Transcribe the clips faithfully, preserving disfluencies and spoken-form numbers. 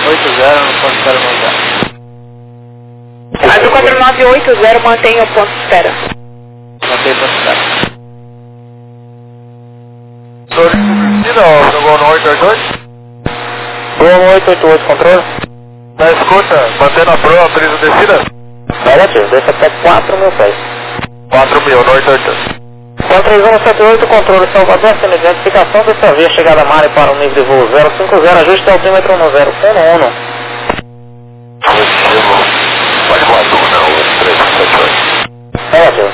oito zero no ponto zero nove. Azul quatro nove oito zero, mantenha o ponto de espera. Mantém o ponto de espera. Senhor, descida ou no Gol oito oito oito? Gol oito oito oito, controle. Na escuta, mantendo a proa, autoriza a descida? Negativo, desça até quatro mil pés. quatro mil, no oito oito oito. quatro três um sete oito, controle Salvador, sendo identificação dessa via, chegada a Mari para o nível de voo zero cinco zero, ajuste altímetro no zero um um. Positivo, pode voar tudo, não, três sete oito. Negativo.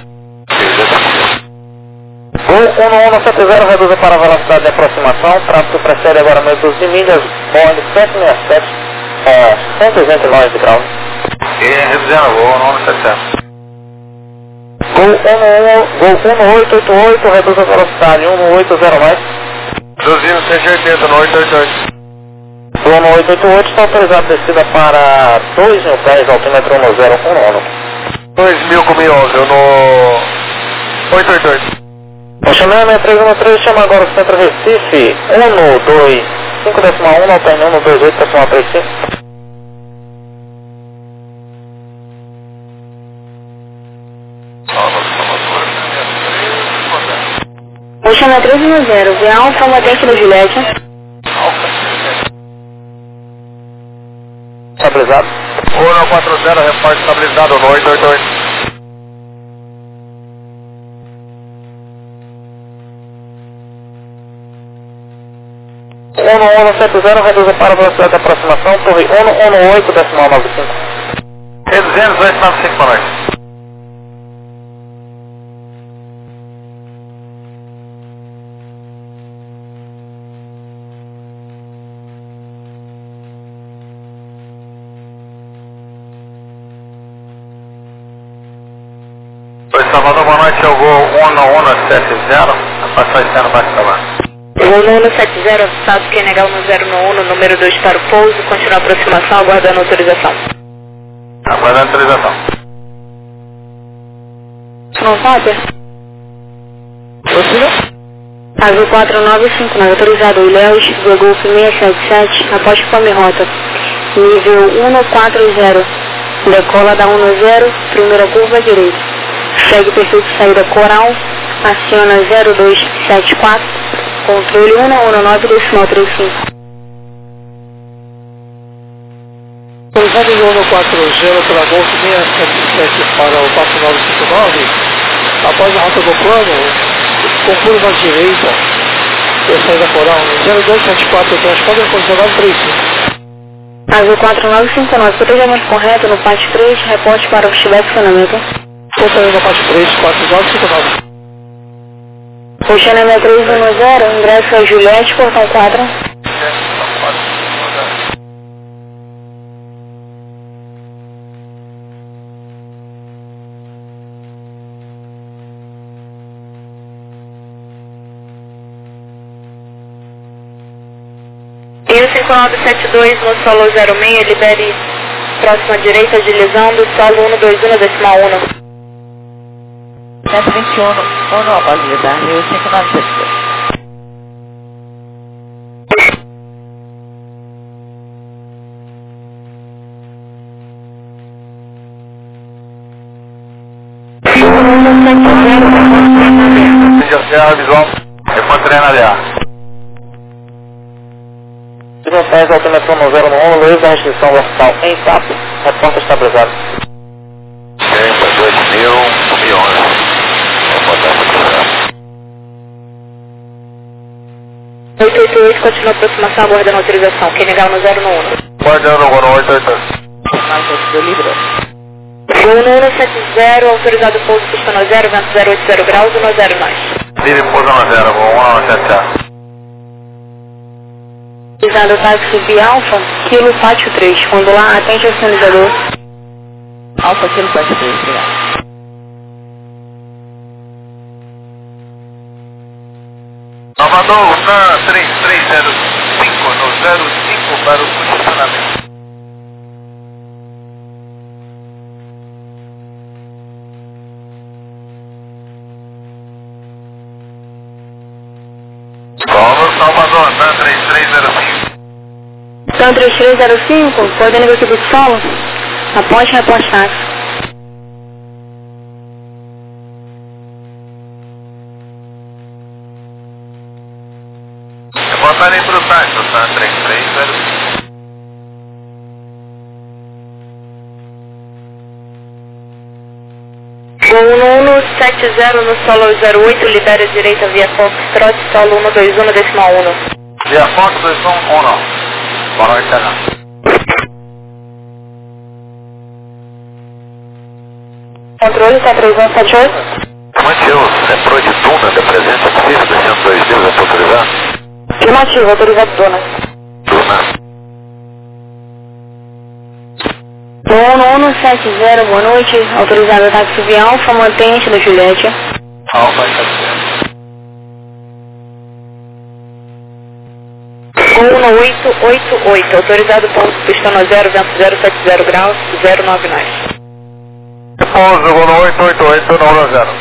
Gol um um sete zero, reduza para a velocidade de aproximação, tráfego precede agora meio doze milhas, Boeing sete seis sete, é, cento e vinte e nove graus. E revisando, Gol um um sete zero. Gol um oito oito oito, reduz a velocidade um oito zero mais. Reduzindo cento e oitenta no oito oito oito. Gol um oito oito oito, está autorizado descida para dois mil pés, altímetro no zero um um. dois mil com mil e onze no oito oito oito. Chamando seis três um três, chama agora o centro Recife, um dois cinco decimal um, alterne um dois oito decimal três cinco. Oceana três um zero, via Alfa, Modeste da Juliette. Estabilizado. um quatro zero, repórter estabilizado no oito oito oito. um um sete zero, reduza para a velocidade de aproximação, torre um um oito decimal nove cinco. Reduzindo dois nove cinco para nós. Salvador, boa noite, eu vou um um sete zero, a passagem está no baixo da barra. Gol um sete zero, avisado que é negar no zero um, número dois para o pouso, continua a aproximação, aguardando autorização. Aguardando autorização. Não sabe? Azul quatro nove cinco nove, autorizado, Ilhéus, Golf seis sete sete, aposte fome rota, nível um quatro zero, decola da um zero, primeira curva à direita. Segue perfil de saída Coral, aciona zero dois sete quatro, controle um um nove decimal três cinco. Pousando o um quatro zero pela Golf seis sete sete para o quatro nove cinco nove, após a rota do plano, com curva à direita, e saída Coral, zero dois sete quatro, transponder posição nove três cinco. Azul quatro nove cinco nove, protejamento correto no P A T três, reporte para o Chile funcionamento. Estou no P A T três, quatro nove cinco nove. Oceana três um zero, ingresso a Juliette, portão quatro. E o cinco nove sete dois no solo zero seis, libere próxima direita, agilizando, solo um dois um decimal um. cento e vinte e um, um após liberar, Rio cinco nove sete dois. Visual visual, repórter na área. Sigam pés, altímetro no zero um, Luiz da restrição vertical em T A P, repórter estabilizado. dois mil e onze. oito oito oito, continua a aproximação, aguardando autorização. Quem negar no zero um. Guardando o oito oito oito. Mais outro do livro. Gol um sete zero, autorizado pouso pista no zero, vento zero oito zero graus, no zero mais. Livre pouso no zero, vou um sete zero. Autorizado táxi via Alfa, quilo pátio três, quando lá atende o sinalizador. Alfa, quilo pátio três, obrigado. Salvador, na três três zero cinco, no zero cinco para o funcionamento. Salvador, Salvador, na três três zero cinco. Então três três zero cinco, coordenando aqui do solo, aponte reportar. Reportarem para o táxi, tá? três três zero cinco. um um sete zero no solo zero oito, libera direita via Foxtrot, solo um dois um decimal um. Via Fox dois um um. Boa noite, Ana. Controle, tá três um sete oito. Mateus, é pro de Tuna da presença física descendo dois dias, é para autorizar? Afirmativo, autorizado Dona. Tuna. um um sete zero, boa noite, autorizado táxi via Alfa, mantente da Juliette. Alfa, está um oito oito oito, autorizado ponto pistão zero, vento zero sete zero graus, zero nove nove. onze, um oito oito oito, nove zero.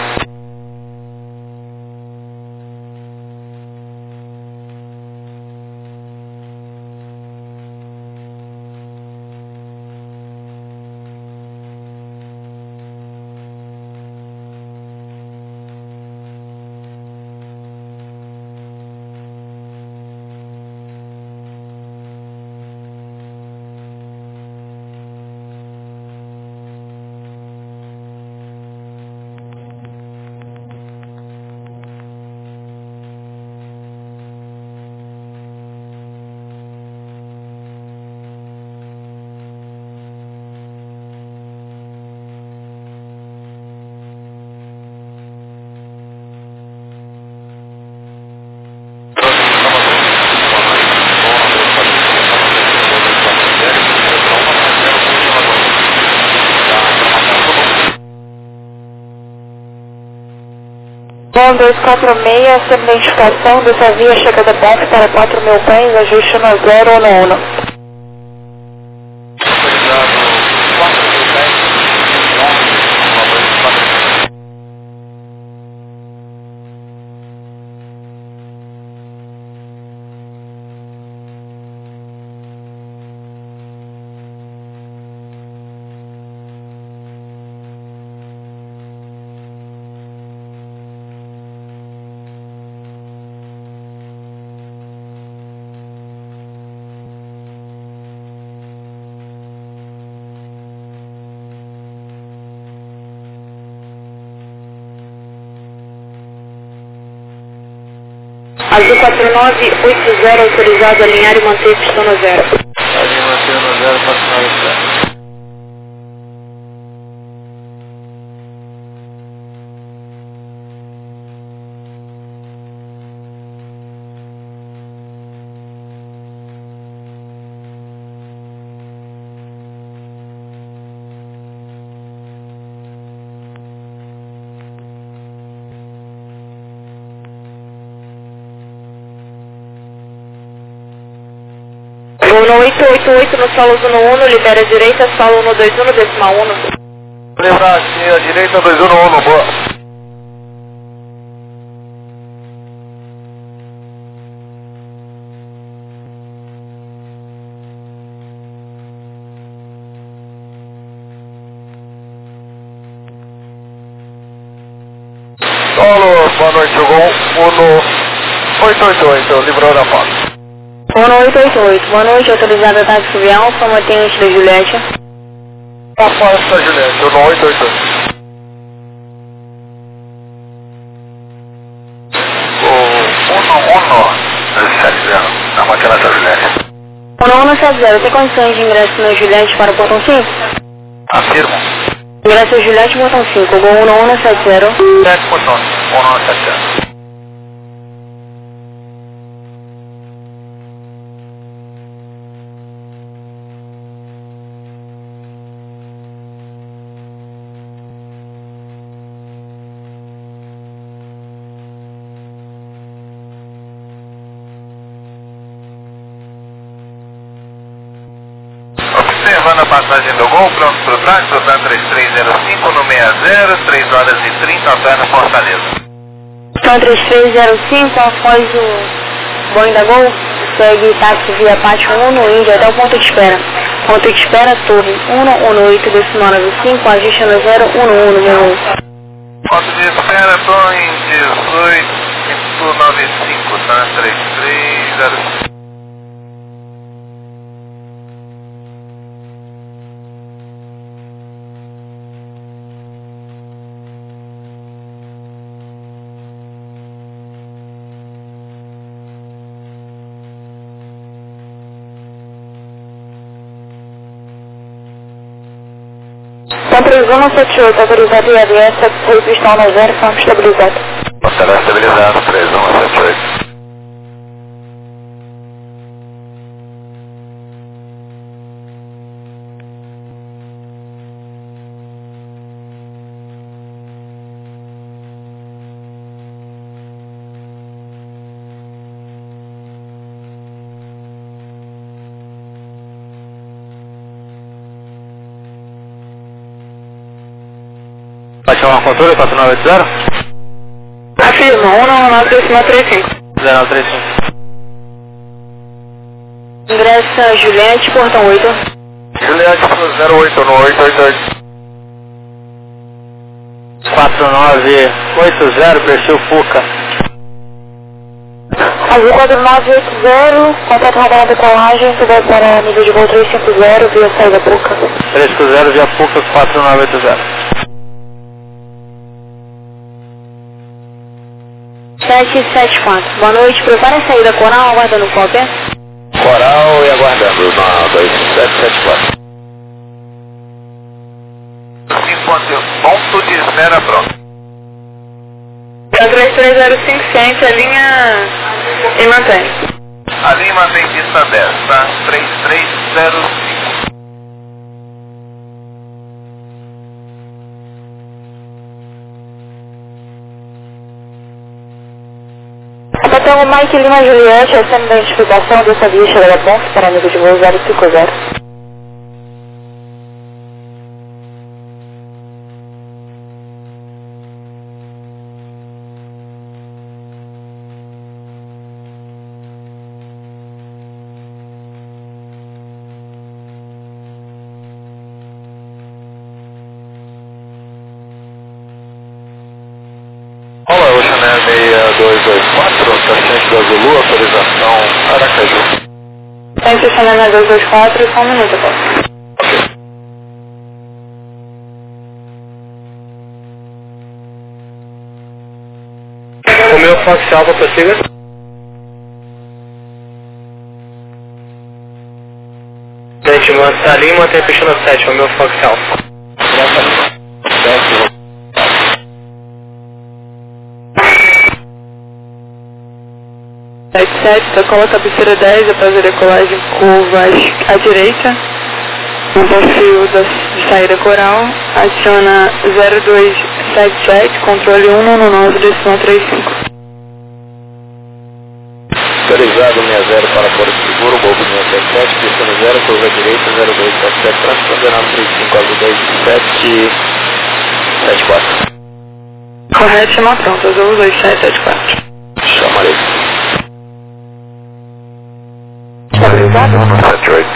um dois quatro seis, sem identificação dessa via chegada box para quatro mil pés, ajuste no zero ou no um. Azul quatro nove oito zero, autorizado a alinhar e manter pistão no zero. Alinhar e manter no zero, quatro nove zero. um oito oito oito no solo um um, libera a direita, solo um dois um, decimal um. Lembrar aqui a direita dois um um, boa. Solo, boa noite, jogou um oito oito oito, livrou da foto. um oito oito oito, boa noite, autorizado a táxi via Alfa, mantente da Juliette. Alfa da Juliette, um oito oito oito. O um um sete zero, na máquina da Juliette. um um sete zero, tem condições de ingresso na Juliette para o portão cinco? Afirmo. Ingresso na Juliette, portão cinco, Gol um um sete zero. sete portões, um um sete zero. Observando a passagem do Gol, pronto para o táxi, o três três zero cinco no seis zero, três horas e trinta, alterno Fortaleza. Então três três zero cinco, após o Boeing da Gol, segue táxi via Pátio um no Índia até o ponto de espera. Ponto de espera, torre um um oito, decimal nove cinco, ajuste no zero um um um. Ponto de espera, tô em dezoito nove cinco, tá? três três zero. São três um sete oito, autorizado I A V S, seis pistão no zero, campo estabilizado. Estará estabilizado, três um sete oito. Pode chamar o controle, quatro nove oito zero? Afirma, um nove nove decimal três cinco. zero nove três cinco. Ingressa Juliette, portão oito. Juliette zero oito no oito oito oito. quatro nove oito zero, perfil Fuca. Azul quatro nove oito zero, contato radar da decolagem, subir para nível de voo trezentos e cinquenta via saída Fuca. trezentos e cinquenta via Fuca, quatro nove oito zero. sete sete quatro. Boa noite, prepare a saída Coral, aguardando cópia. Coral e aguardando na dois sete sete quatro. Ponto de espera pronto. três três zero cinco, sente a linha e mantém. A linha mantém pista dez, tá? três três zero cinco. Capitão Mike Lima Juliette, essa é a identificação dessa via chegada a ponto para nível de voo zero cinco zero. Olá, o Chanel seis dois dois quatro, paciente da Zulu, autorização Aracaju. Tem que chamar na dois dois quatro, só um minuto, tá? O meu Fox Alpha, prossiga. Gente, mantém ali e mantém a pista no sete, o meu Fox Alpha. sete sete, decola a cabeceira dez, após a decolagem curvas à direita, no perfil da, de saída coral, adiciona zero dois sete sete, controle um um nove, decimal três cinco. Autorizado sessenta para Porto Seguro, Golfo sessenta e sete, pista no zero, curva à direita, zero dois sete sete, trânsito condenado trinta e cinco, azul dois sete sete quatro. Correto, chama pronto, azul dois sete sete quatro. Chamarei. Estabilizado? um sete oito.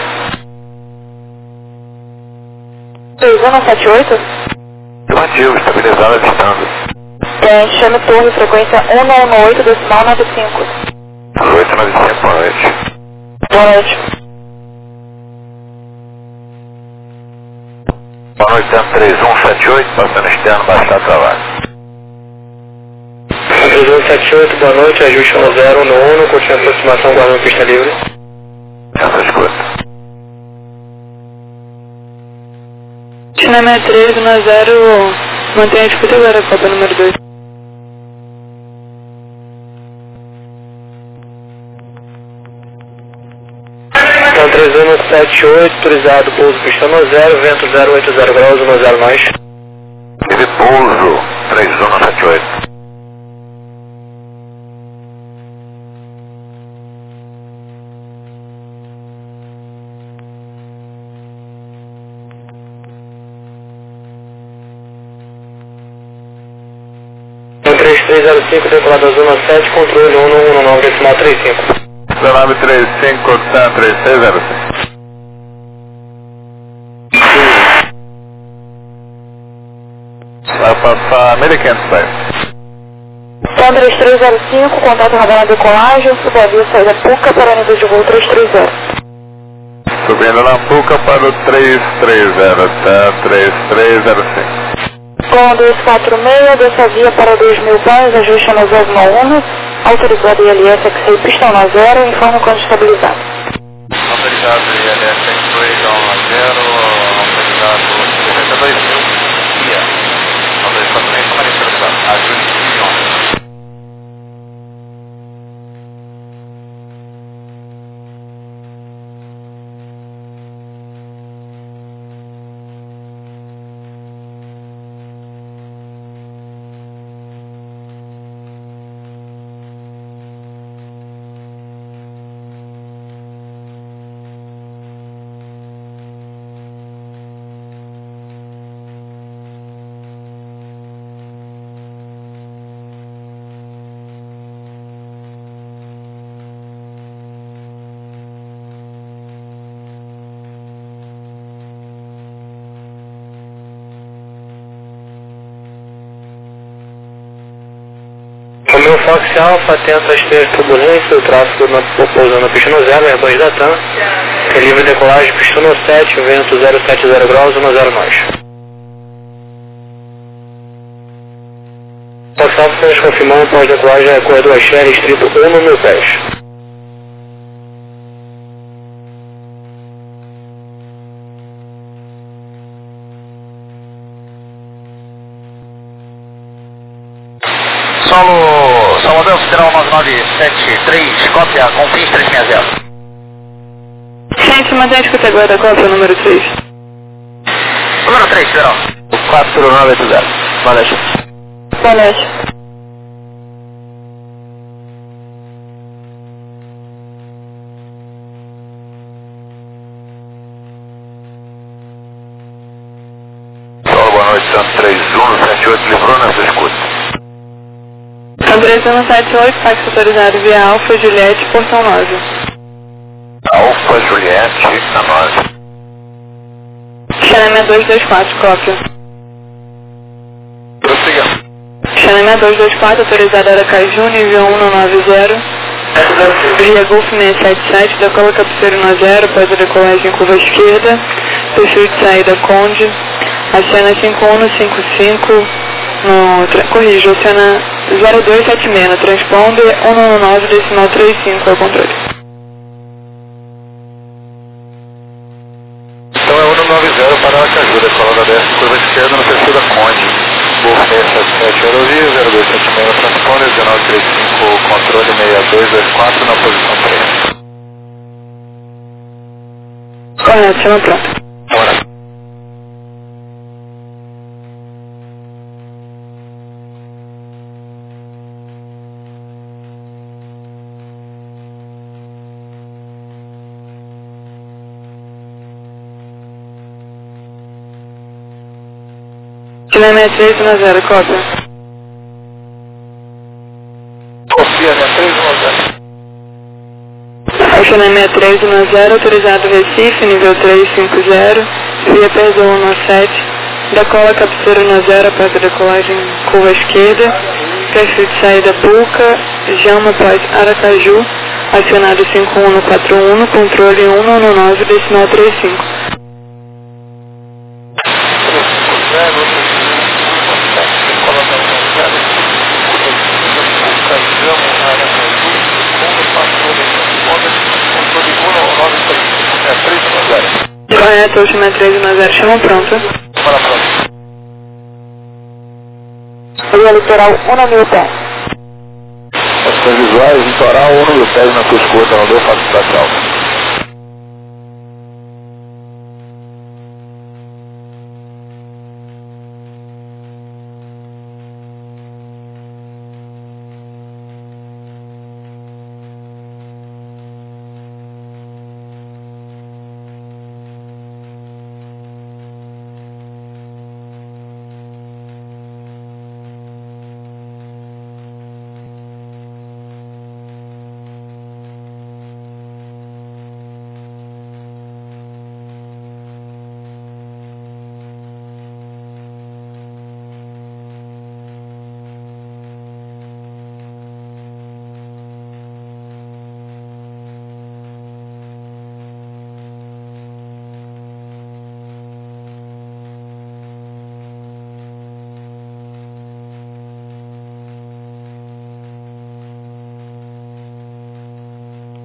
três um sete oito? Afirmativo, estabilizado avistando. É, chame torre, frequência um um oito, decimal nove cinco. oito nove cinco, boa noite. Boa noite. Boa noite, três um sete oito, passando externo, baixar trabalho. três um sete oito, boa noite, ajuste no zero no um, curtindo a aproximação, guardando pista livre. Essa escuta. China sessenta e três, um zero, mantenha a disputa agora, Copa número dois. Então, três um sete oito, autorizado, pouso pista no zero, vento zero oito zero graus, um zero nós. Teve pouso, três um sete oito. três três zero cinco, decolado azul no sete, controle um um nove, decimal três cinco. nove três cinco, três seis zero cinco. Vai passar American Space. Tom três três zero cinco, contato radar na decolagem, subaviso saída Puca para nível de voo três três zero. Subindo na Puca para o três três zero, tá? três três zero cinco. Com dois quatro seis, dessa via para dois mil pés, ajuste na zero um, autorizado I L S X-Ray pistão na zero, informe quando estabilizado. Autorizado I L S X-Ray pistão na zero, autorizado setenta e dois mil, via. Autorização também para instrução, ajuste pistão. Romeo Fox Alpha, atento às três turbulências, o tráfego na, pousando na pista no zero, Airbus da TAM, é livre decolagem, pista no sete, vento zero sete zero graus, um zero nós. Fox Alpha, estamos confirmando, pós-decolagem é corredor Sherry, estrito um mil pés. Solo, Salvador Federal nove nove sete três, cópia, Confins três seis zero. Gente, mantém a categoria da cópia, número três. Número três, Federal. quatro nove oito zero. Boa noite. Boa noite. Solo, boa noite, Santos três um sete oito, livrou nessa escuta. três um sete oito, fax autorizado via Alfa Juliette, portão nove. Alfa Juliette, na nove. Xanamé dois dois quatro, cópia. Prossiga. Xanamé dois dois quatro, autorizado Aracaju, nível um nove zero. Via Golf seiscentos e setenta e sete, decola cabeceiro na zero, após a decolagem em curva esquerda. Perfil de saída Conde. Acena cinco um cinco cinco. No, tra, corrijo, Oceana zero dois sete seis, no transponder um nove decimal trinta e cinco, é o controle. Então é um nove zero para Aracaju, decola da dez, curva esquerda no perfil da Conde. Golf seiscentos e setenta e sete, aerovia, zero dois sete seis no transponder, dezenove trinta e cinco, controle seis dois dois quatro na posição três. Correto, chama pronto. Bora. Xanamé três um zero, cópia. Confia, né? três um zero. Xanamé três um zero, autorizado Recife, nível três cinco zero, via P Z um sete, decola cabeceiro na zero, após a decolagem curva esquerda, perfil de saída Puca, Jama pós Aracaju, acionado cinco um quatro um, controle um nove decimal trinta e cinco. Correto, última três um zero, chama pronto. Bora pronto. Via litoral um mil pés. Ações visuais, litoral, um mil pés na sua escuta, não deu fácil para calma.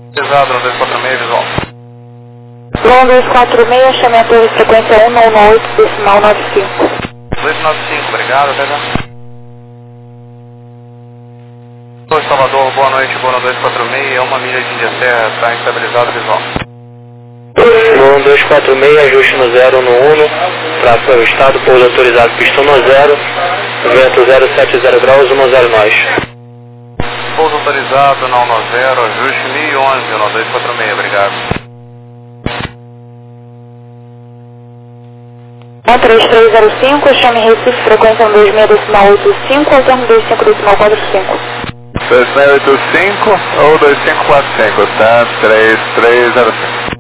Pesado, um dois quatro seis, visual. um dois quatro seis, chame a torre frequência um nove oito, decimal nove cinco. dois nove cinco, obrigado, até já. Oi, Salvador, boa noite, boa dois quatro seis, é uma milha de Índia Serra, está estabilizado, visual. um dois quatro seis, ajuste no zero no Uno, tráfego para o estado, pouso autorizado, pistão no zero, vento zero sete zero graus, um zero nós. Pouso autorizado, não no zero, ajuste mil e onze, no dois quatro seis, obrigado. um três três zero cinco, chame Recife, frequência um dois seis decimal oito cinco, alterno dois cinco decimal quatro cinco. dois seis oito cinco ou dois cinco quatro cinco, tá? três três zero cinco.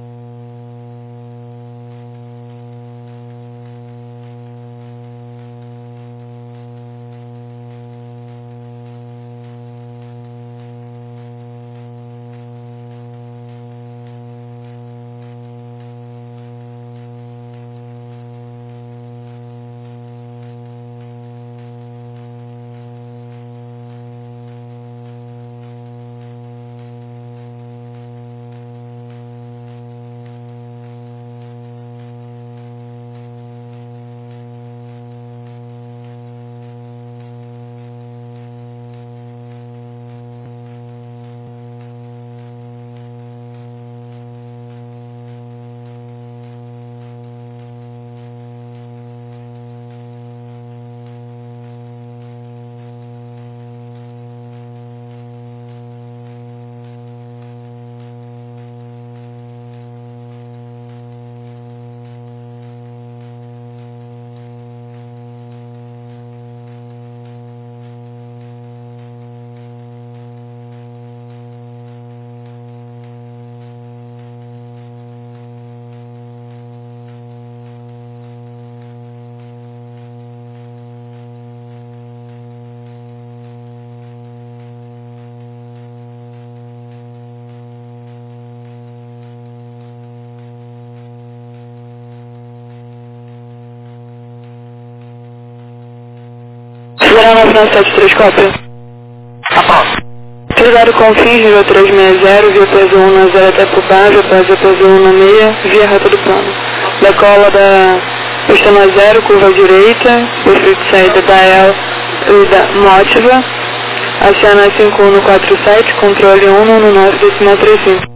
Federal nove nove sete três quatro. Tá pronto. Utilizado com fins, nível trezentos e sessenta, via peso um na zero até Pupá, via peso peso um na meia, via reta do plano. Decola da pista na zero, curva direita, perfil de saída da El e da Mótiva, aciona cinco um no quatro sete, controle um no nove decimal trinta e cinco.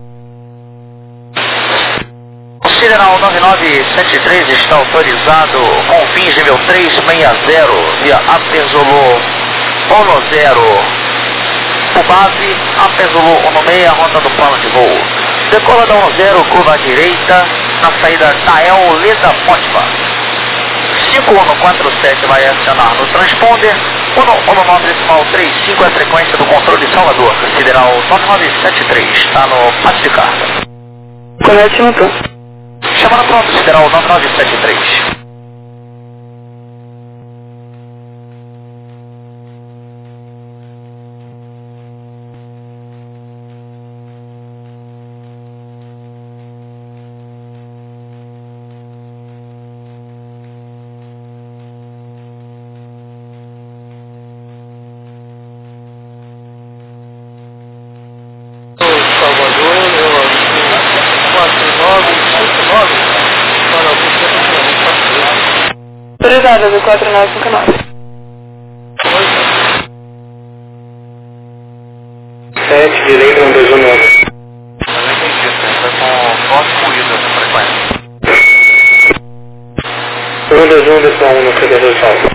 Sideral nove nove sete três está autorizado com fins nível trezentos e sessenta via Apesolo um no zero. O base, Apesolo um no seis, rota do plano de voo. Decola da um zero, curva direita, na saída da El Leda Mótiva. cinco um no quatro sete vai acionar no transponder. um no nove decimal trinta e cinco é a frequência do controle Salvador. Sideral nove nove sete três está no passe de carga. Correto, no pronto. Chamando pronto, Sideral nove nove sete três. Autorizado, V quatro nove cinco nove. sete, direito, um dois um nove. Eu não entendi, vai com forte corrida essa frequência. um dois um decimal um no C D dois salvo.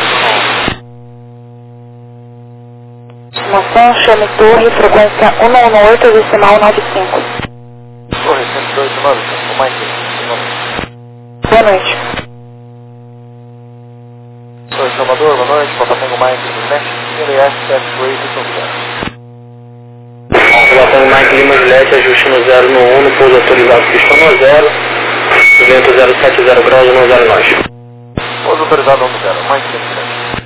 Estimação, chame torre, frequência um um oito decimal nove cinco. Torre cento e dois nove, o mais cinco. Boa noite. Oi, Salvador, boa noite, Papa Tango Mike do México, L S sete oito, obrigado. Papa Tango Mike Lima Juliette, ajuste no zero no um, pouso autorizado, pistão no zero, vento zero sete zero graus, um zero nós. Pouso autorizado um zero, mais cinco.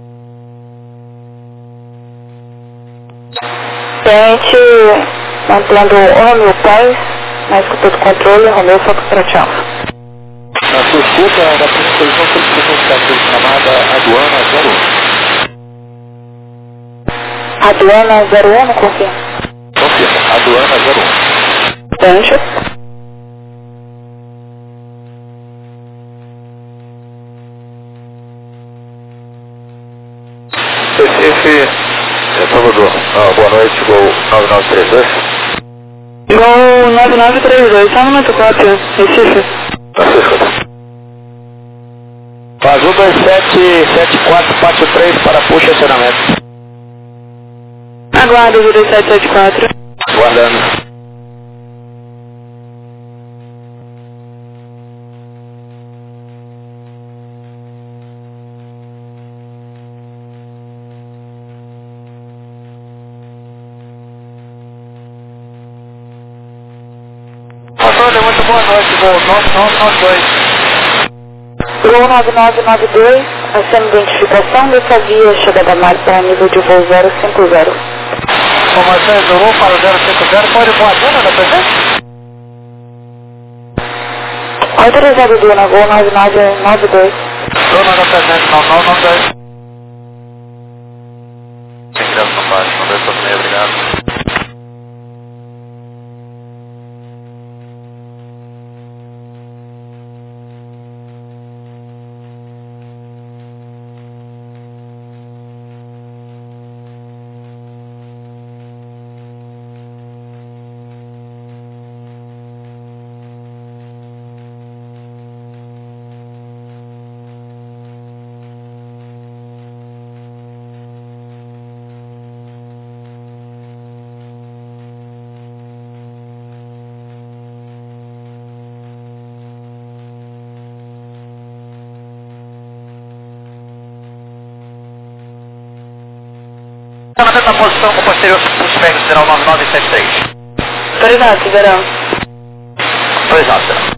Tente, mantendo Romeo Paz, na escuta do controle, Romeo Foxtrot Alfa. Na sua escuta, da posição solicitação chamada Aduana zero um. Aduana zero um, confirma. Confirma, Aduana zero Distância. Recife, é Salvador. Ah, boa noite, Gol nove nove três dois. Gol nove nove três dois, só no momento quatro, Recife. Francisco. Azul dois sete sete quatro quatro três para puxa acionamento. Aguardo, Azul dois sete sete quatro. Guardando. Antônio, muito boa noite, Gol nove nove nove dois. Gol nove nove nove dois, acendo identificação dessa via, chegada máxima nível de voo zero cinco zero. Informação isolou para o zero cinco zero, pode voar dona da presente? Autorizado Dona, Gol nove nove nove dois. Dona da presente, nove nove nove dois. Obrigado, compadre, nove dois por meio, obrigado. Na posição com posterior suspect será o nove nove sete três. Autorizado, Siderão. Autorizado, será.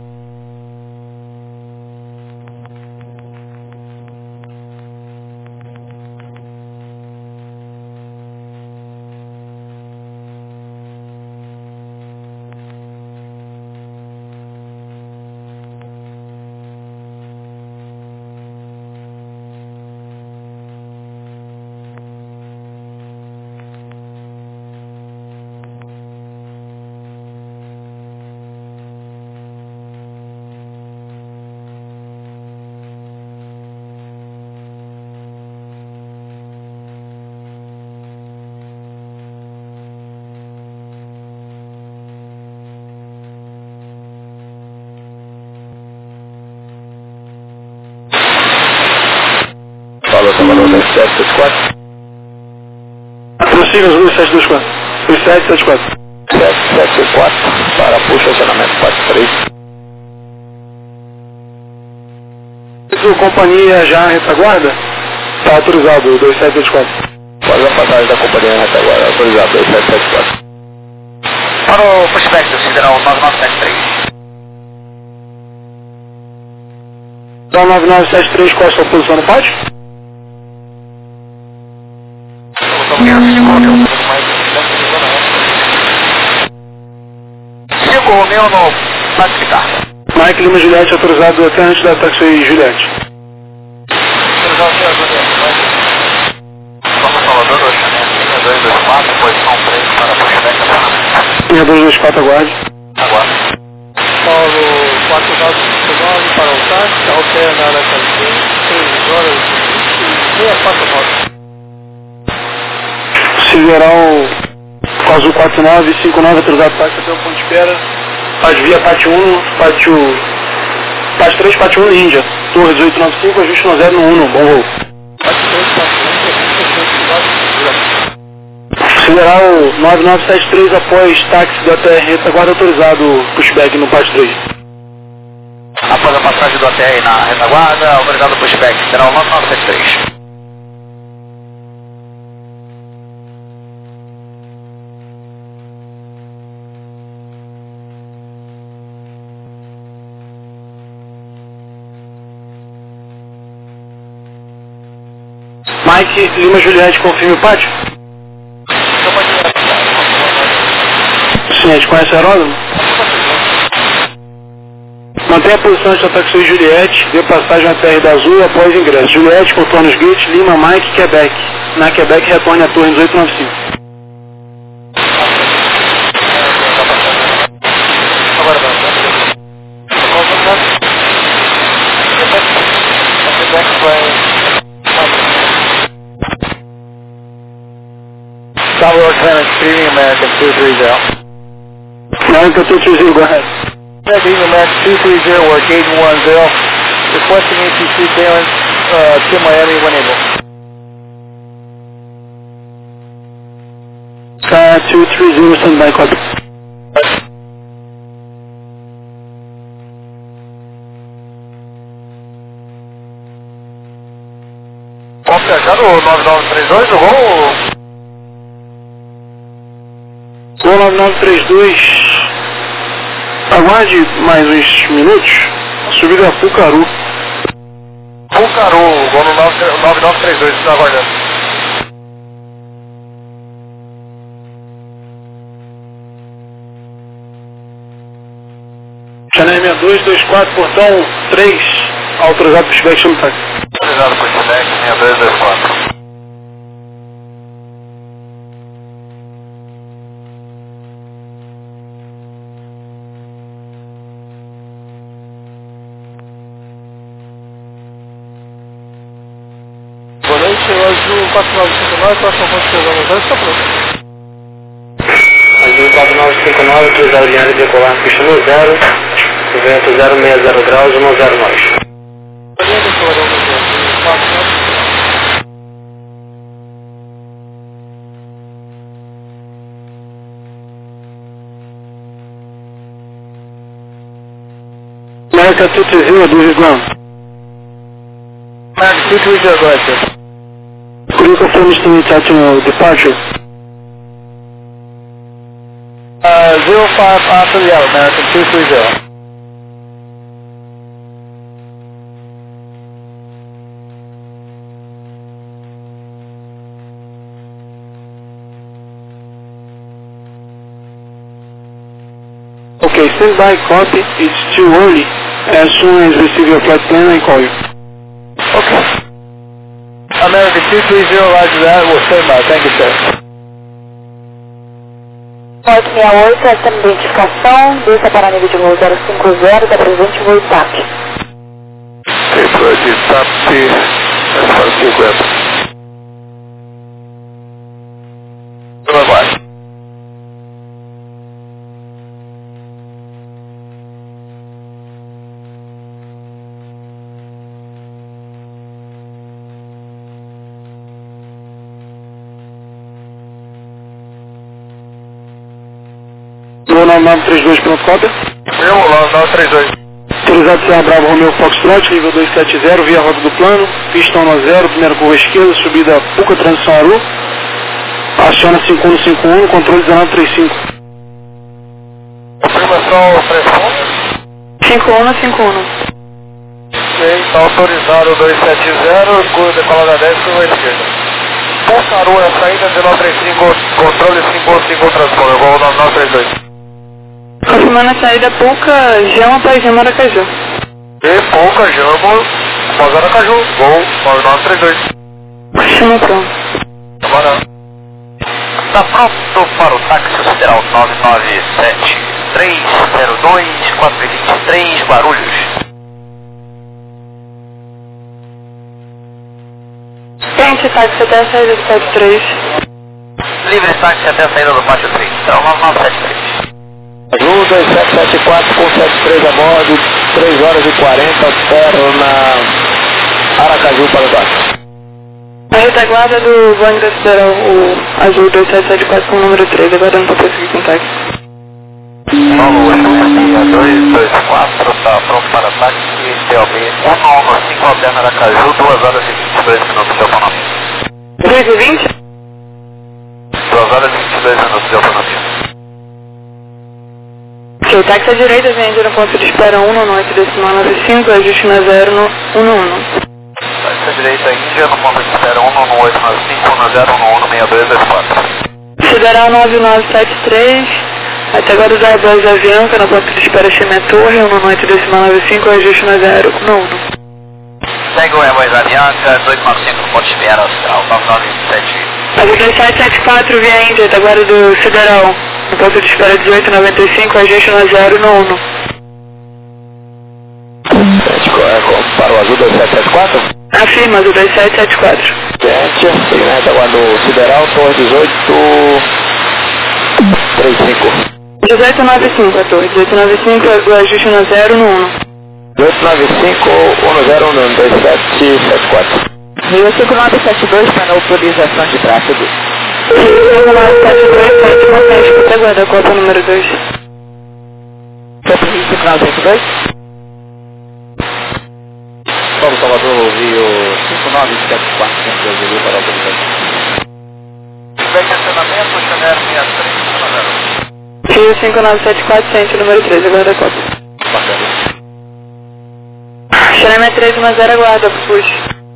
Falou, Salvador, dois sete sete quatro. Prossiga, Azul dois sete dois quatro. dois sete sete quatro. sete sete quatro para puxa acionamento quatro três. Sua companhia já retaguarda? Está autorizado, dois sete dois quatro. Pode a passagem da companhia na retaguarda, autorizado dois sete sete quatro. Para o pushback do Sideral nove nove sete três. Então, nove nove sete três, qual é a sua posição no pátio? cinco Romeo no classificar. Mike Lima Juliette, autorizado até antes da taxi Juliette. Autorizado, senhor Juliette. Vamos, Salvador, dois dois dois quatro, posição três para pushback. Linha dois dois quatro, aguarde. Aguarde. Paulo quatro nove cinco nove para o táxi, alterna a Calcinha, três horas e seis quatro nove. Sideral Azul quatro nove cinco nove, autorizado táxi até o ponto de espera. Pátio via Pátio um, Pátio... Pátio três, Pátio um, Índia. Torre dezoito nove cinco, ajuste no zero no um, bom voo. Pátio três, Pátio um, Sideral nove nove sete três, após táxi da T R, retaguarda autorizado pushback no Pátio três. Após a passagem do A T R na retaguarda, autorizado pushback, Sideral nove nove sete três. Mike Lima Juliette, confirme o pátio? Sim, a gente conhece o aeródromo? Mantenha a posição de taxi Juliette, dê passagem à T R da Azul após ingresso. Juliette, contornos Gate, Lima, Mike, Quebec. Na Quebec, retorne à torre dezoito nove cinco. Southwest Atlantic, Premium American two three zero. American two three zero, go ahead. Premium American two three zero, we're gate one zero. Requesting A T C clearance uh, to Miami when able. Sky two three zero, standby, copy. Posso fechar o nove nove três dois, o voo? Voo nove nove três dois, aguarde mais uns minutos, subida a Pucaru. Pucaru, voo no nove nove três dois, está aguardando. Chanel seis dois dois quatro, portão três, autorizado para o feedback, chama o táxi. Autorizado para o feedback, seis dois dois quatro. Boa noite, eu Azul quatro nove cinco nove, próximo ponto de chegamos, já está pronto. Azul quatro nove cinco nove, utilizar o linear de decolar na pista no zero, vento zero seis zero graus, um zero nós. America two three zero, this is ground. American two three zero, go ahead, sir. Could you confirm Mr. Tattoo departure? Uh, zero five after the hour, American two three zero. Okay, stand by, copy. It's too early. As soon as receive your flight plan, I call you. Okay. American two three zero, roger that. We'll stand by. Thank you, sir. oito seis oito, essa identificação, desça para nível de voo zero cinco zero, da presente voo T A P. Tempo de T A P, para cinquenta. Eu aguardo. Voo nove nove três dois, pronto, cópia. Eu, nove nove três dois. Autorizado Serra Bravo Romeo Foxtrot, nível dois sete zero, via rota do plano, pista um zero, primeira curva esquerda, subida Puca, transição Aru. Aciona cinco um cinco um, controle dezenove trinta e cinco. Confirmação, pressão. cinco um cinco um. Ok, está autorizado dois sete zero, curva decolada dez, curva esquerda. Pucaru é a saída dezenove trinta e cinco, controle cinco um cinco um, transponder, voo nove nove três dois. Confirmando a saída Puca, Jama para Jama Aracaju. E Puca, Jamo, após Aracaju, voo nove nove três dois. Chama pronto. Agora. Está pronto para o táxi sideral nove nove sete três zero dois quatro dois três, Guarulhos. Gente, táxi até a saída do sete três. Livre táxi até a saída do pátio três, então nove nove sete três. Azul dois sete sete quatro com sete três a bordo, três horas e quarenta, espero na Aracaju para o táxi. A retaguarda do Boeing da Sideral, o Azul dois sete sete quatro com o número três, aguardando para prosseguir com o táxi. Paulo oito dois dois quatro, está pronto para táxi, T O B um um cinco, alterna Aracaju, duas horas e vinte e dois minutos de autonomia. dois e vinte? duas horas e vinte e dois minutos de autonomia. Ok, táxi à direita, vende no ponto de espera um no oito decimal nove cinco, ajuste na zero no um um. Táxi à direita, Índia, no ponto de espera um no oito nove cinco, um zero um um, seis dois dois quatro. Sideral nove nove sete três, até agora os Airbus Avianca, no ponto de espera Chimé Torre, um no oito decimal nove cinco, ajuste na zero um um. Segue o Airbus Avianca, dois nove cinco, no ponto de espera Austral, nove nove sete. Azul dois sete sete quatro, via Índia, até agora do Sideral, no ponto de espera dezoito noventa e cinco, ajuste na zero no um. Para o Azul dois sete sete quatro? Afirma, do dois sete sete quatro. Gente, segmento aguardo Sideral, Torre dezoito trinta e cinco. dezoito noventa e cinco, a torre. dezoito noventa e cinco, o ajuste no zero no um. dezoito noventa e cinco, um zero um, dois sete sete quatro. Rio cinco nove sete dois para autorização de tráfego. cinco nove sete dois, sete Motéstico, até guarda-copa número dois. Rio cinco nove sete dois. Paulo Salvador, Rio cinco nove sete quatro, centro de Rio para autorização. Estacionamento, Chanel sessenta e três, Rio cinco nove sete quatro, centro número três, guarda-copa. bacana. Chanel sessenta e três um zero, aguarda, puxa.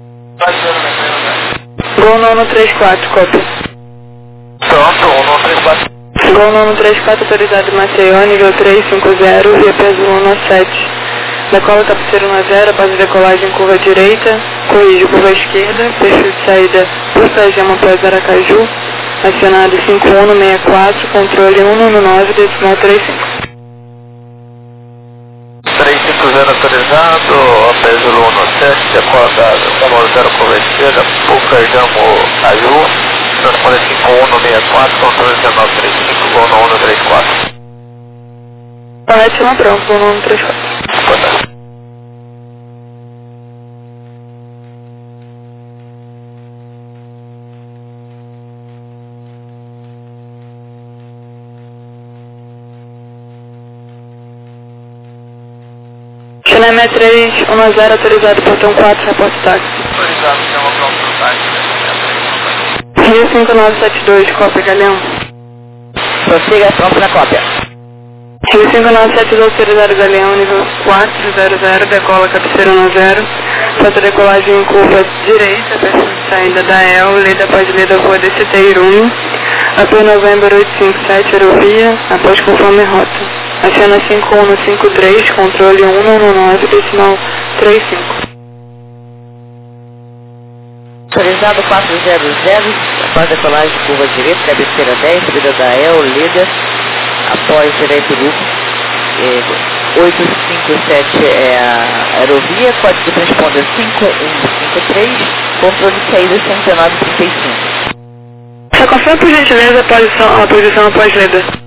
Gol nono três quatro, cópia. Pronto, um nove três quatro. Gol nono três quatro, autorizado Maceió, nível três cinco zero, via peso um sete. Decola cabeceira um a zero, após a decolagem curva direita, corrige curva esquerda, perfil de saída por Tajama após Aracaju, acionado cinco um seis quatro, controle um um nove, decimal trinta e cinco. três cinco zero autorizado, peso um sete, decola da zero curva esquerda, por Tajama Aju, transpone cinco um seis quatro, controle dezenove trinta e cinco, gol no um três quatro. Correto, pronto, gol nono três quatro. Chanel sessenta e três um zero, autorizado, portão quatro, reporte táxi. Autorizado, chama pronto pro táxi. Rio cinco nove sete dois, cópia, Galeão. Prossiga, pronto na cópia. Rio cinco nove sete dois, autorizado, Galeão, nível quatro zero zero, decola cabeceira um zero, faça decolagem em curva direita, perfil de saída da E L, lei da paz lei da rua D C T Irumi, após novembro oito cinco sete, aerovia, após conforme rota. Aciona cinco um cinco três, controle um um nove, decimal trinta e cinco. Autorizado quatro zero zero, após decolagem curva direita, cabeceira dez, subida da E L, líder, após direito grupo, oito cinco sete é a aerovia, código de transponder cinco um cinco três, controle de saída cento e nove trinta e cinco. Só confirma por gentileza a posição, a posição após leda.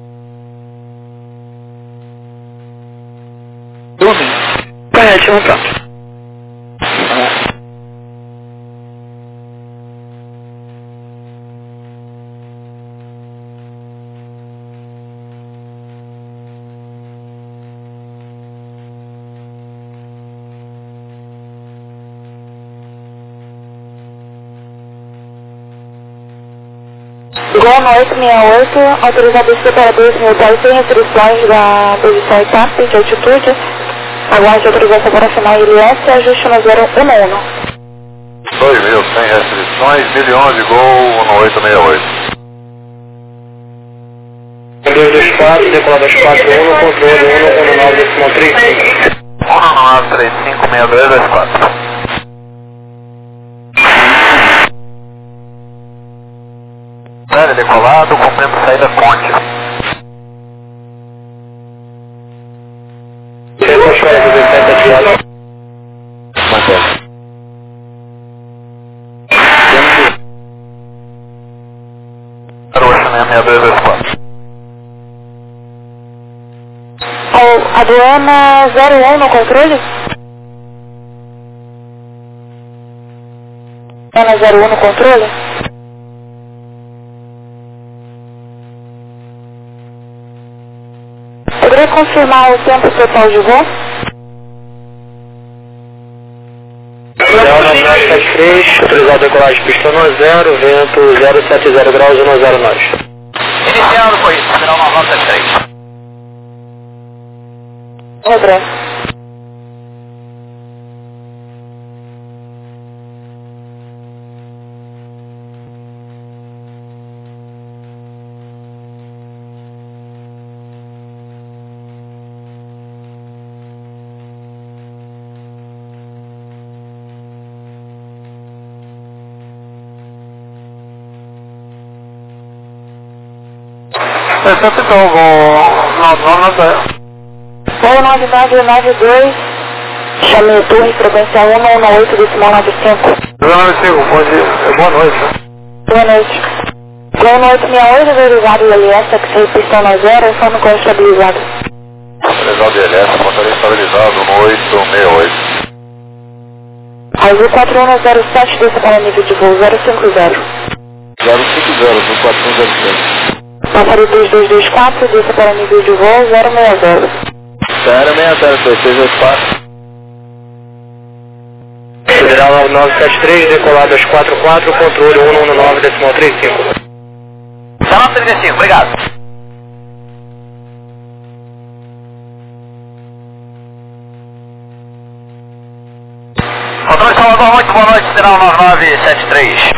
Dormir. Correto, vamos pronto. Gol no oito seis oito, autorizado os preparadores militares sem restrições da posição e taxa de altitude. Aguarde autorização operacional I L S, ajuste no zero um um. dois mil, sem restrições, mil e onze, gol um oito seis oito. dois dois quatro, decolado dois quatro um, controle um um nove, decimal trinta e cinco. um nove três cinco seis dois dois quatro. Sério, decolado, cumprindo saída ponte. Centro Chora do dezessete sete quatro. Mantém. Garoxa, né, seis dois dois quatro. Aduana zero um no controle? Aduana zero um no controle? Poderia confirmar o tempo total de voo? Leão nove nove sete três, autorizado decolagem pista um zero, vento zero sete zero graus, um zero nove. Iniciando foi isso, Federal nove nove sete três. André. É sempre então, vou nove nove nove. Gol nove nove nove dois, Chame torre, frequência um um oito, decimal nove cinco. nove cinco, pode... Boa noite. Boa noite. Boa noite, minha oito, autorizado I L S, X-ray pistão na zero, só no corpo estabilizado. Autorizado I L S, motor estabilizado no oito seis oito. Azul quatro um zero sete, desça para nível de voo zero cinco zero. zero cinco zero, Azul quatro um zero sete. Pássaro dois dois dois quatro, desça para nível de voo zero seis zero. zero seis zero, dois seis oito quatro. Federal nove nove sete três, decolado dois quatro quatro, controle um um nove, decimal trinta e cinco. Salão trinta e cinco, obrigado. Controle Salvador, muito boa noite, Federal nove nove sete três.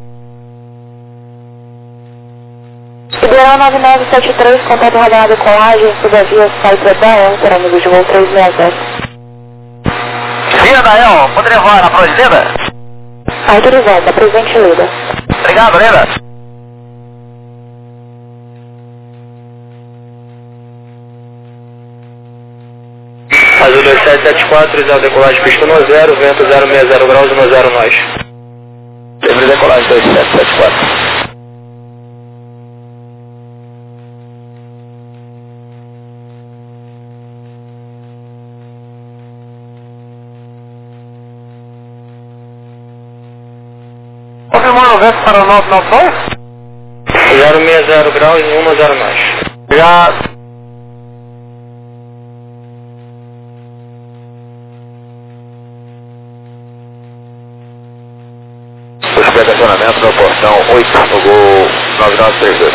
Federal nove nove sete três, contato radar decolagem, subavia, sai para Bahia, para nível de voo três seis zero. Via Dael, poderia voar na prova de Leda? Autorizada, presente Leda. Obrigado, Leda. Azul dois sete sete quatro, autorizado decolagem pista no zero, vento zero seis zero graus no zero nós. Livre decolagem dois sete sete quatro. Confirmando o vento para o nove nove dois? zero seis zero graus e um zero nós. Obrigado. Estacionamento no portão oito, no gol nove nove três dois.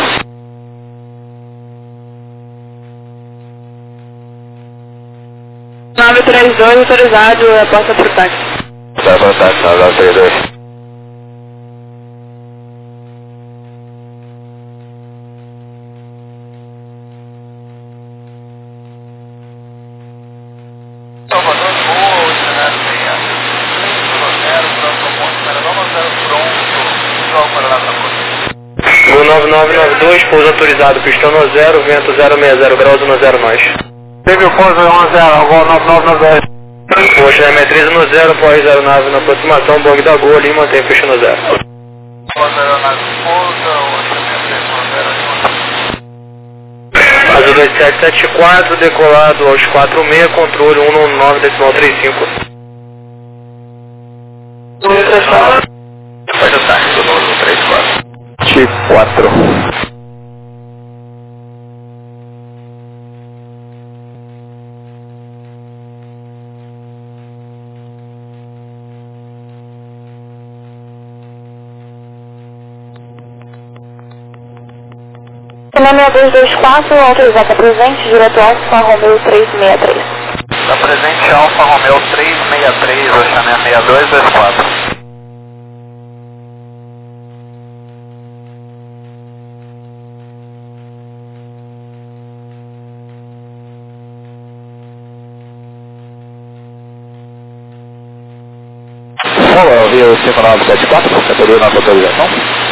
nove três dois, autorizado, a porta para o táxi. Tá bom, tá, nove nove três dois. Salvador, boa, cenário tenha zero, próximo ponto, Paraná, zero pronto, João Paraná para você. Gol nove nove nove dois, pouso autorizado, pistão no zero, vento zero seis zero graus no zero nós. Teve o pouso um zero, gol nove nove nove dois. Poxa, é metriza no zero, pós zero nove na aproximação, bong da Gol ali, mantém pista no zero. Azul dois sete sete quatro, decolado aos quatro seis, controle um um nove, decimal trinta e cinco. Faz o táxi do número três quatro. T quatro. Cinema dois dois quatro, autorizado, presente, direto Alfa Romeo três seis três. Está presente Alfa Romeo três seis três, Oxané seis dois dois quatro. Qual é o Rio cinco nove sete quatro, categoria nossa autorização?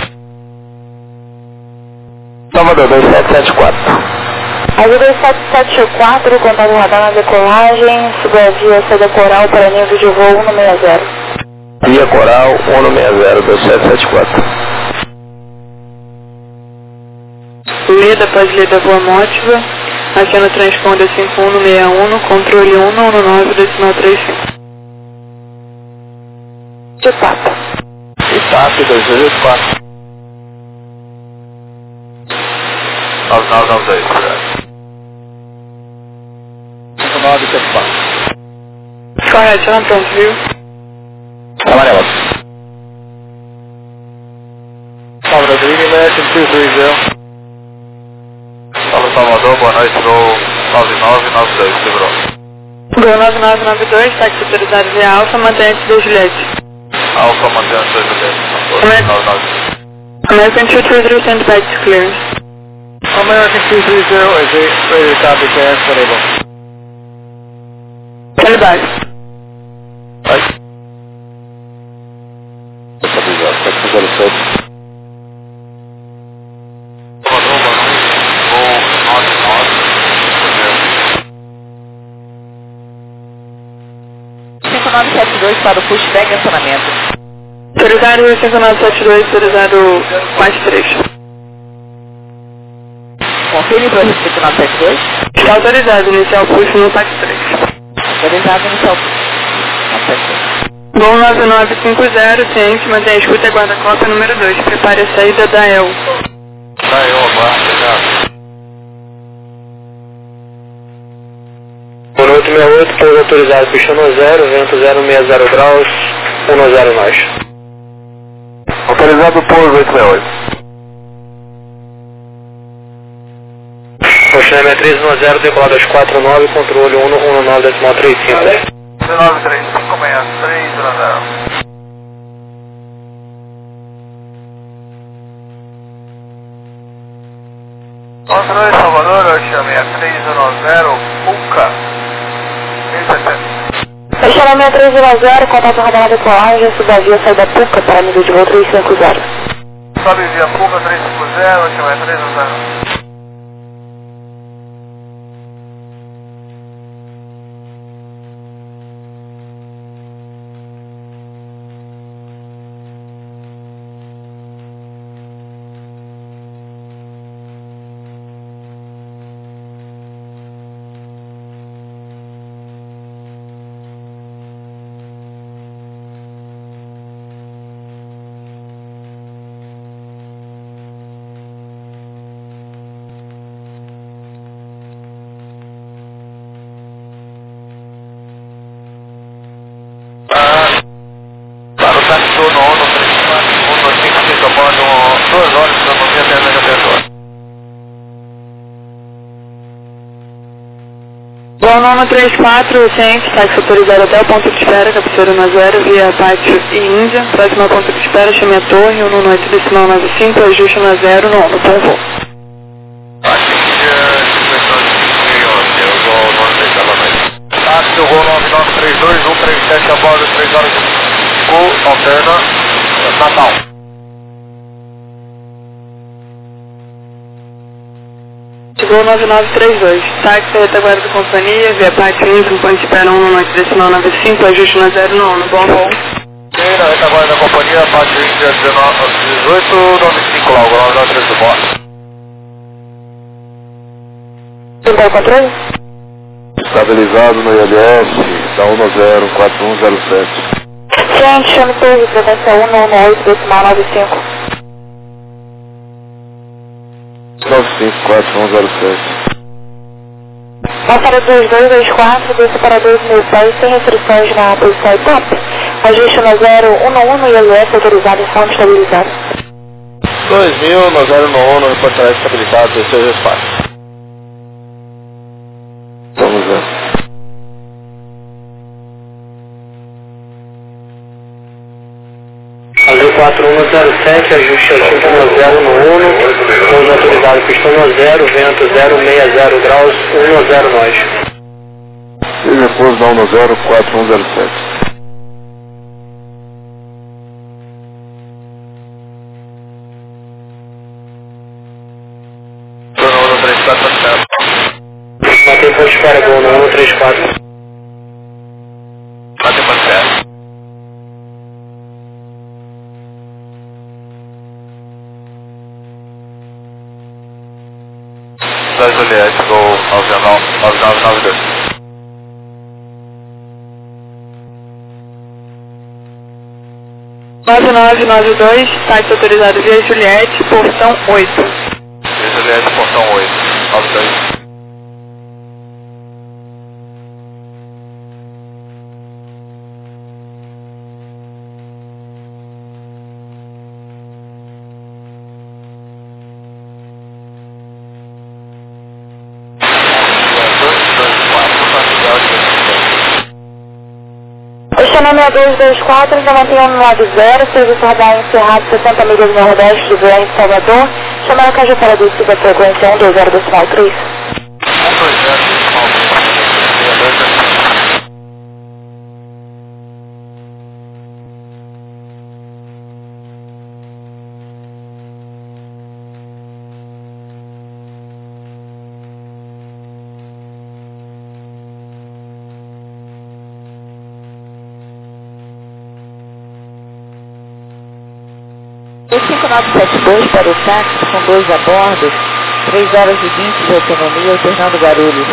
Salvador dois sete sete quatro. Azul dois sete sete quatro, contato radar na decolagem, subavia, saída coral para nível de voo um seis zero. Via Coral um seis zero, dois sete sete quatro. Leda, pode Leda, voa mótiva, aciona transponder cinco um seis um, controle um um nove, decimal trinta e cinco. De papo. Itap dois dois oito quatro. nove nove nove dois, cinco nove sete quatro. Correto, não pronto, viu? Amarelo. Salvador, Dream Match dois dois zero. Salve Salvador, boa noite, gol nove nove nove dois, segurou. Gol nove nove nove dois, táxi autorizado via Alfa, mantém antes da Juliette. Alfa mantendo dois bilhetes, nove nove. American two three zero, send back to clearance. American two three zero, is it ready to copy transferable? Send back. Vai. Estabilizado, tá com zero sete. Salvador, boa noite, gol nove nove. sete dois para o pushback e acionamento. Autorizado cinco nove sete dois, autorizado mais três. Confirme para o cinco nove sete dois. Está autorizado, inicial push no TAC três. Autorizado, inicial push. Gol nove nove cinco zero, ciente, mantém a escuta e aguarda a cópia número dois. Prepare a saída da E L. Da E L, aguarda, já. Por oito sessenta e oito, pouso autorizado, pista no zero, vento zero sessenta zero graus, um zero nós. Autorizado pouso oito sessenta e oito. Oceano sessenta e três um zero, decolado aos quatro nove, controle um um nove decimal trinta e cinco. nove três cinco seis três zero. Controle Salvador, Oceano sessenta e três um zero, Puca. mil e setecentos. Oceano sessenta e três um zero, contato radar na decolagem, subavia saída Puca para nível de voo três cinco zero. Sobe via Puca três cinco zero, Oceano sessenta e três um zero. Para o táxi do nono, um dois cinco cinco, após duas horas de autonomia até a mega pessoa. Gol nove três quatro, ciente, táxi autorizado até o ponto de espera, cabeceira no zero, via Pátio e Índia. Próximo ao ponto de espera, chame a torre, um no oito decimal nove cinco, ajuste no zero, no no bom voo. Táxi do Gol nove nove três dois, um três sete, após três horas de Gol, alterna, Natal. Gol nove nove três dois, táxi retaguarda da companhia, via Pátio Índia, um ponto de espera um no oito decimal nove cinco, ajuste no zero, no no bom voo. E na retaguarda da companhia, Pátio Índia dezoito nove cinco, lá, o Gol nove nove três do Bora. Central controle? Estabilizado no I L S, da um zero quatro um zero sete. Ciente, chame torre, frequência um no oito decimal nove cinco. nove cinco quatro um zero sete. Vai para dois dois dois quatro, desce para dois mil pés, sem restrições na posição e top. Ajuste no zero um um no I L S, autorizado em forma estabilizada. dois mil, no zero um, reportará estabilizado, desceu o espaço. Vamos ver. Azul quatro um zero sete, ajuste ao cinco no zero no um, pouso autorizado, pista no zero, vento zero sessenta zero graus, um zero nós. E depois da um zero quatro um zero sete. um três quatro sete. Mantém ponto de espera, Gol no um três quatro. Mantém ponto de espera. Da Juliette, Gol nove nove nove dois. nove nove nove dois, táxi autorizado via Juliette, portão oito. E Juliette, portão oito, nove dois. Oceano sessenta e dois dois quatro, ainda mantém um nove zero, serviço radar encerrado sessenta milhas no Nordeste do Belém de Salvador. Chamaram a caixa para descida da frequência um dois zero decimal três. um dois zero decimal três. cinco nove sete dois para o táxi com dois a bordo, três horas e vinte de autonomia, alternando Guarulhos.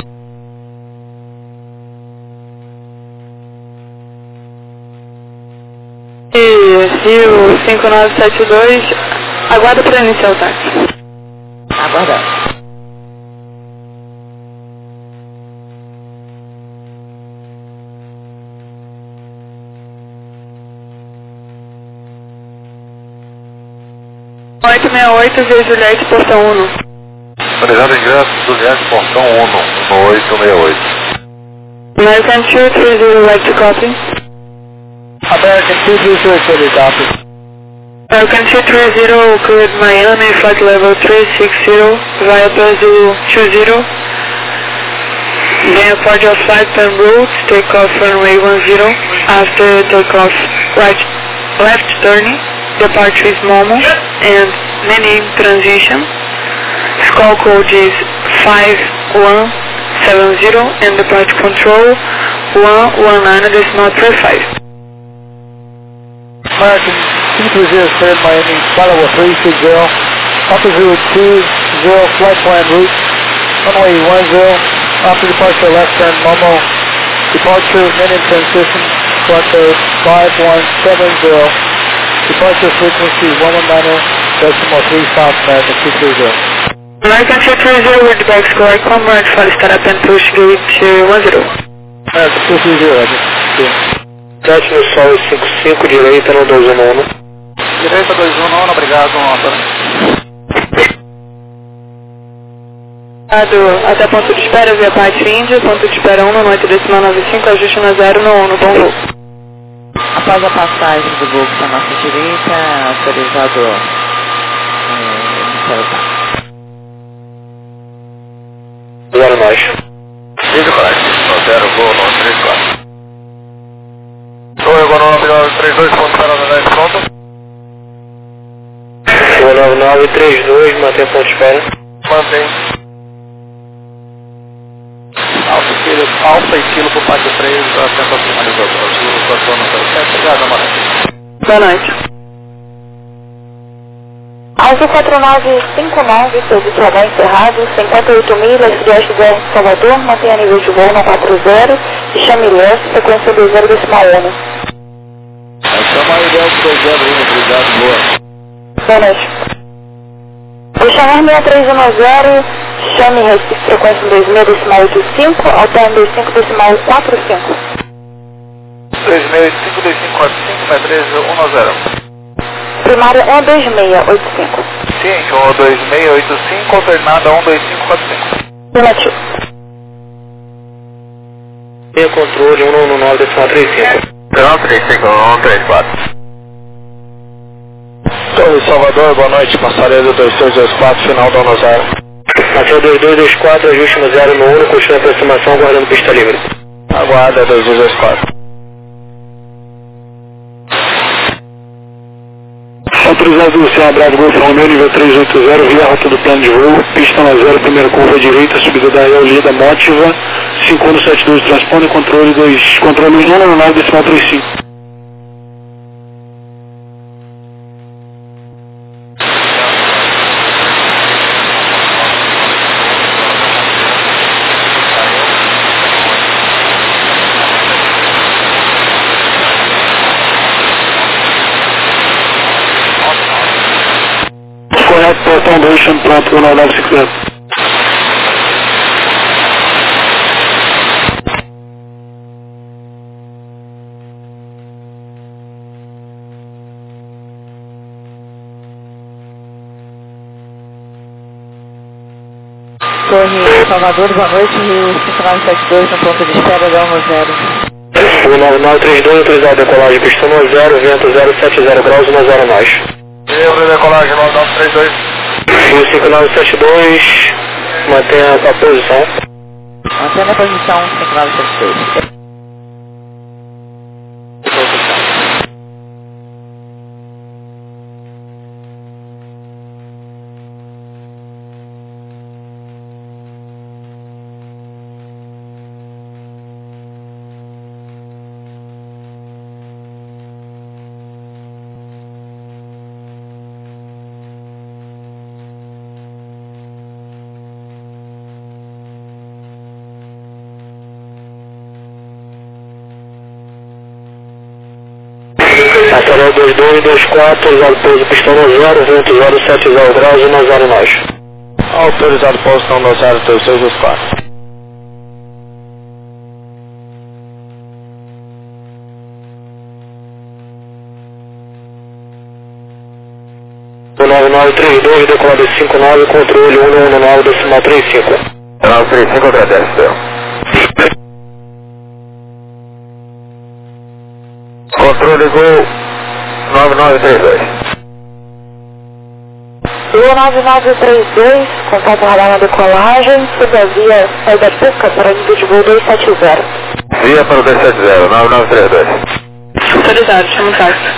E Rio cinco nove sete dois, aguarda para iniciar o táxi. Aguardando. oito seis oito, Via Juliette, portão um. Autorizado ingresso, Juliette, portão um, no oito seis oito. American two three zero, like to copy. American two three zero, fully copy. American two three zero, good Miami, flight level three six zero, via Brazil two zero. Then apart your flight en route, take off runway one zero. After takeoff, right, left turning, departure is Momo, and landing transition. Call code is five one seven zero, and departure control one one nine decimal three five. American two three zero, cleared Miami, flight level three six zero, altitude two zero, flight plan route, runway one zero, after departure left turn Momo, departure landing transition, clock code five one seven zero, departure frequency one one nine decimal three five, American two three zero. American two three zero, with back score, comrade, flight start up and push gate one zero. American two three zero, Roger. Sete no sol cinco cinco, direita no dois um um. Direita dois um um, obrigado, Antônio. Até ponto de espera via parte Índia, ponto de espera um na noite decimal nove cinco, ajuste na zero no um, no bom voo. Após a passagem do voo para a nossa direita, autorizado é, iniciar o táxi. Zero nós. Liga para aqui, zero, voo, nove três quatro. Oi, agora nove três dois, ponto zero nove pronto. nove nove três dois, mantém ponto de espera. Mantém. Alfa e quilo, alfa e quilo por parte três, atento ao finalizador. Azul, quatro zero sete, obrigado, Amarante. Boa noite. Alfa quatro nove cinco nove, serviço H encerrado, cinquenta e oito milhas, sudeste de Salvador, mantenha nível de voo no quatro zero, e chame Ilhéus, sequência dois zero decimal um. Chama a Ilhéus dois zero um, obrigado, boa. Boa noite. Vou chamar seis três um zero, chame Recife, frequência dois seis decimal oito cinco, alterne dois cinco decimal quatro cinco. três seis oito cinco dois cinco quatro cinco, seis três um zero. Primária um dois seis oito cinco. Ciente, um dois seis oito cinco, alternada um dois cinco quatro cinco. Negativo. Tenha controle um um nove decimal trinta e cinco. um três cinco um três quatro. Torre Salvador, boa noite, passarela dois dois dois quatro, final da zero. Ação dois dois dois quatro, ajuste no zero no um, continue a aproximação, aguardando pista livre. Aguarda dois dois dois quatro. Autorizado Luciano Bravo Golf Romeo, nível trezentos e oitenta, via rota do plano de voo, pista na zero, primeira curva à direita, subida da Eolida, Motiva, cinco um sete dois, transpone, controle dois, controle um nove decimal trinta e cinco. Correto, portão dois, chame pronto, um nove cinco zero. Torre Salvador, boa noite, Rio cinco nove sete dois, no ponto de espera da um zero. um nove nove três dois, autorizado decolagem, pista um zero, vento zero sete zero graus, um zero nós. Eu, decolagem nove nove três dois. Rio cinco nove sete dois, mantenha a posição. Mantenha a posição cinco nove sete dois. dois dois dois quatro, autorizado pouso pistão no zero, vento zero sete zero graus, um zero nós. Autorizado pouso no zero três seis dois quatro. nove nove três dois, decolado cinco nove, controle um um nove, decimal três cinco. nove três cinco, agradece. Controle Gol nove nove três dois. Gol nove nove três dois, contato radar na decolagem, sob a via saída Puca para nível de voo dois sete zero. Via para o dois sete zero, nove nove três dois. Autorizado, chama o táxi.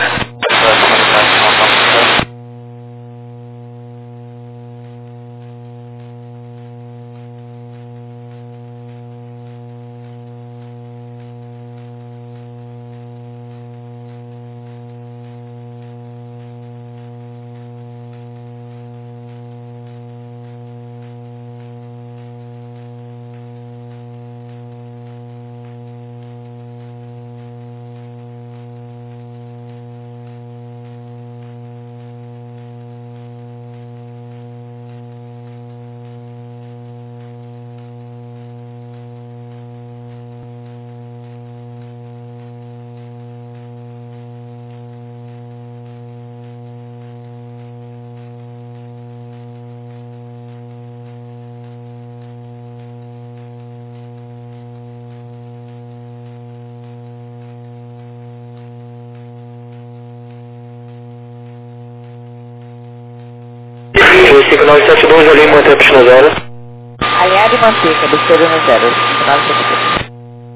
cinco nove sete dois, ali mantém a pista no zero. Alinhado e manter, cabeceira no zero, cinco nove sete dois.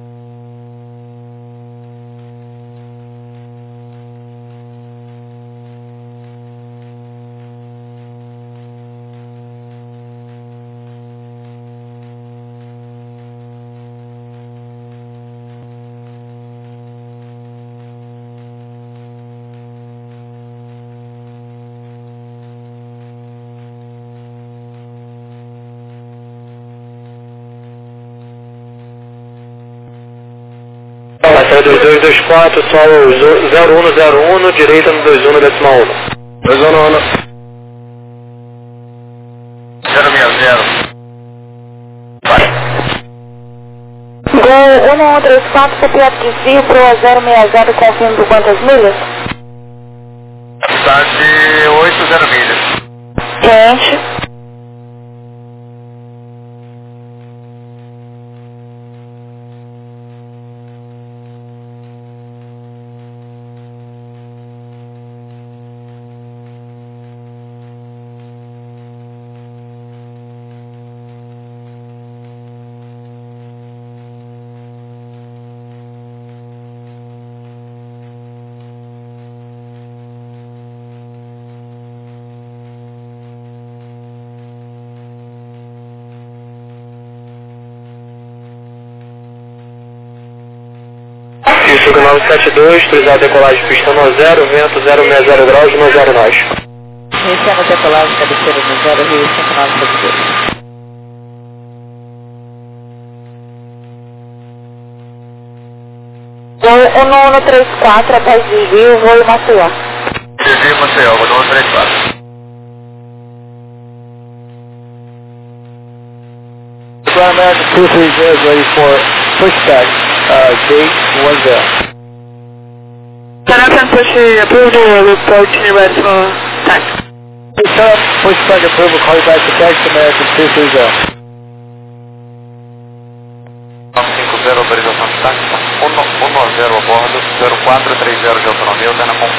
dois dois dois quatro, solo zero um zero um, direita no dois um, decimal um. dois um um. zero seis zero. Gol um um três quatro, C P F desvio para o zero seis zero, confirmo por quantas milhas? Está de oito milhas. Gente. cinco nove sete dois, autorizado decolagem pista no zero, vento zero seis zero graus, um zero nós. Iniciando a decolagem, cabeceira no zero, Rio cinco nove sete dois. Gol um um três quatro, após desvio, voo em Maceió. Desvio Maceió, um um três quatro. American two three zero is ready for pushback, uh, gate one zero. American push approved, report ready for taxi. Push pushback approval, call you back to taxi American two three zero. nove cinco zero, autorização de táxi, um zero a bordo, zero quatro três zero de autonomia, ordena com